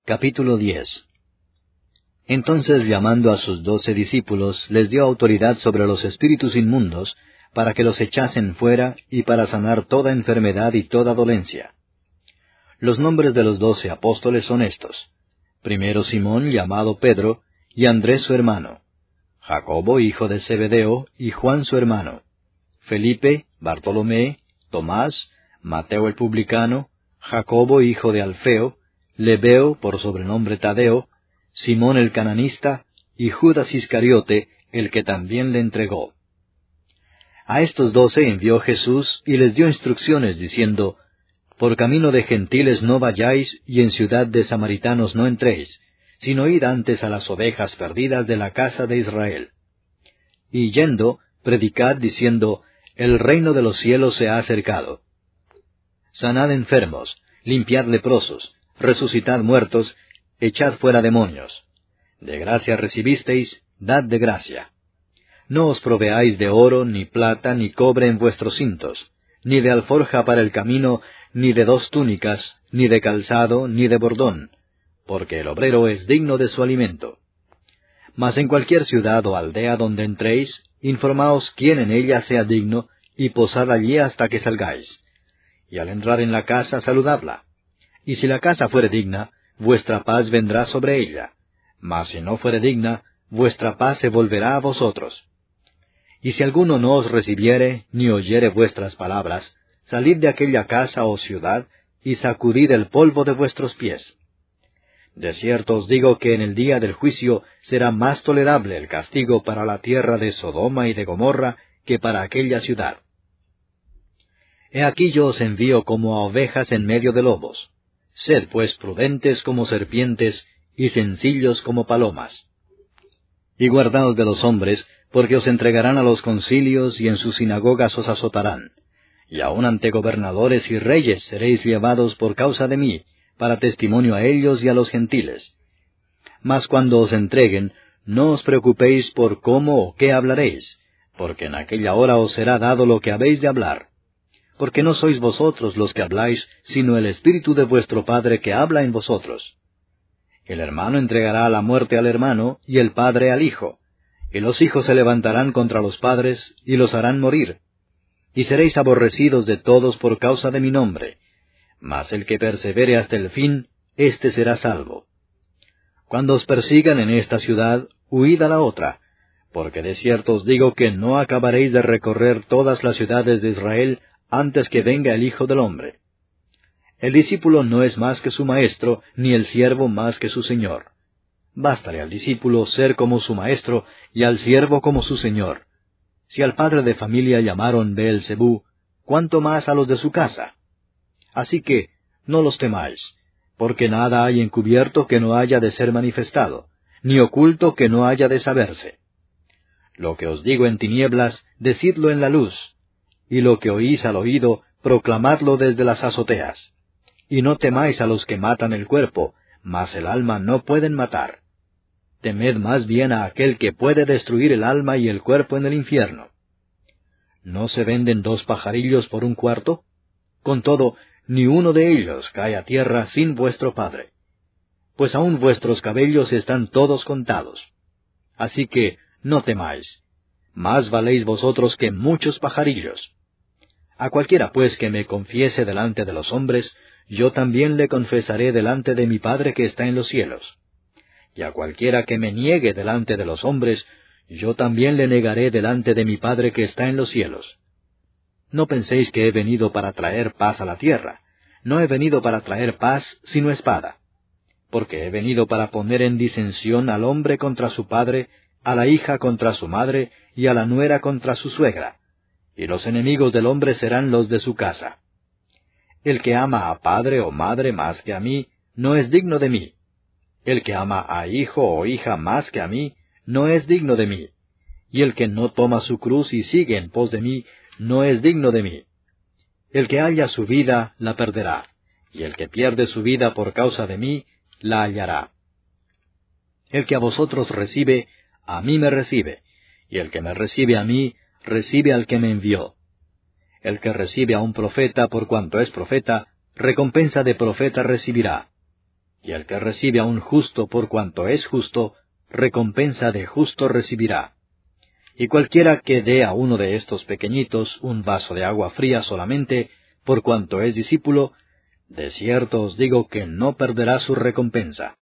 Capítulo 10. Entonces, llamando a sus 12 discípulos, les dio autoridad sobre los espíritus inmundos, para que los echasen fuera, y para sanar toda enfermedad y toda dolencia. Los nombres de los 12 apóstoles son estos: primero Simón, llamado Pedro, y Andrés su hermano; Jacobo, hijo de Zebedeo, y Juan su hermano; Felipe, Bartolomé, Tomás, Mateo el publicano, Jacobo, hijo de Alfeo, Lebeo, por sobrenombre Tadeo, Simón el cananista, y Judas Iscariote, el que también le entregó. A estos 12 envió Jesús, y les dio instrucciones, diciendo: Por camino de gentiles no vayáis, y en ciudad de samaritanos no entréis, sino id antes a las ovejas perdidas de la casa de Israel. Y yendo, predicad, diciendo: El reino de los cielos se ha acercado. Sanad enfermos, limpiad leprosos, resucitad muertos, echad fuera demonios. De gracia recibisteis, dad de gracia. No os proveáis de oro, ni plata, ni cobre en vuestros cintos, ni de alforja para el camino, ni de 2 túnicas, ni de calzado, ni de bordón, porque el obrero es digno de su alimento. Mas en cualquier ciudad o aldea donde entréis, informaos quién en ella sea digno, y posad allí hasta que salgáis. Y al entrar en la casa, saludadla. Y si la casa fuere digna, vuestra paz vendrá sobre ella. Mas si no fuere digna, vuestra paz se volverá a vosotros. Y si alguno no os recibiere, ni oyere vuestras palabras, salid de aquella casa o ciudad, y sacudid el polvo de vuestros pies. De cierto os digo que en el día del juicio será más tolerable el castigo para la tierra de Sodoma y de Gomorra que para aquella ciudad. He aquí yo os envío como a ovejas en medio de lobos. Sed pues prudentes como serpientes, y sencillos como palomas. Y guardaos de los hombres, porque os entregarán a los concilios, y en sus sinagogas os azotarán. Y aun ante gobernadores y reyes seréis llevados por causa de mí, para testimonio a ellos y a los gentiles. Mas cuando os entreguen, no os preocupéis por cómo o qué hablaréis, porque en aquella hora os será dado lo que habéis de hablar. Porque no sois vosotros los que habláis, sino el Espíritu de vuestro Padre que habla en vosotros. El hermano entregará a la muerte al hermano, y el padre al hijo. Y los hijos se levantarán contra los padres, y los harán morir. Y seréis aborrecidos de todos por causa de mi nombre. Mas el que persevere hasta el fin, éste será salvo. Cuando os persigan en esta ciudad, huid a la otra, porque de cierto os digo que no acabaréis de recorrer todas las ciudades de Israel antes que venga el Hijo del Hombre. El discípulo no es más que su maestro, ni el siervo más que su señor. Bástale al discípulo ser como su maestro, y al siervo como su señor. Si al padre de familia llamaron Beelzebú, ¿cuánto más a los de su casa? Así que, no los temáis, porque nada hay encubierto que no haya de ser manifestado, ni oculto que no haya de saberse. Lo que os digo en tinieblas, decidlo en la luz, y lo que oís al oído, proclamadlo desde las azoteas. Y no temáis a los que matan el cuerpo, mas el alma no pueden matar. Temed más bien a aquel que puede destruir el alma y el cuerpo en el infierno. ¿No se venden 2 pajarillos por 1 cuarto? Con todo, ni uno de ellos cae a tierra sin vuestro Padre. Pues aun vuestros cabellos están todos contados. Así que, no temáis. Más valéis vosotros que muchos pajarillos. A cualquiera pues que me confiese delante de los hombres, yo también le confesaré delante de mi Padre que está en los cielos. Y a cualquiera que me niegue delante de los hombres, yo también le negaré delante de mi Padre que está en los cielos. No penséis que he venido para traer paz a la tierra. No he venido para traer paz, sino espada. Porque he venido para poner en disensión al hombre contra su padre, a la hija contra su madre, y a la nuera contra su suegra. Y los enemigos del hombre serán los de su casa. El que ama a padre o madre más que a mí, no es digno de mí. El que ama a hijo o hija más que a mí, no es digno de mí. Y el que no toma su cruz y sigue en pos de mí, no es digno de mí. El que halla su vida, la perderá, y el que pierde su vida por causa de mí, la hallará. El que a vosotros recibe, a mí me recibe, y el que me recibe a mí, recibe al que me envió. El que recibe a un profeta por cuanto es profeta, recompensa de profeta recibirá. Y el que recibe a un justo por cuanto es justo, recompensa de justo recibirá. Y cualquiera que dé a uno de estos pequeñitos un vaso de agua fría solamente, por cuanto es discípulo, de cierto os digo que no perderá su recompensa.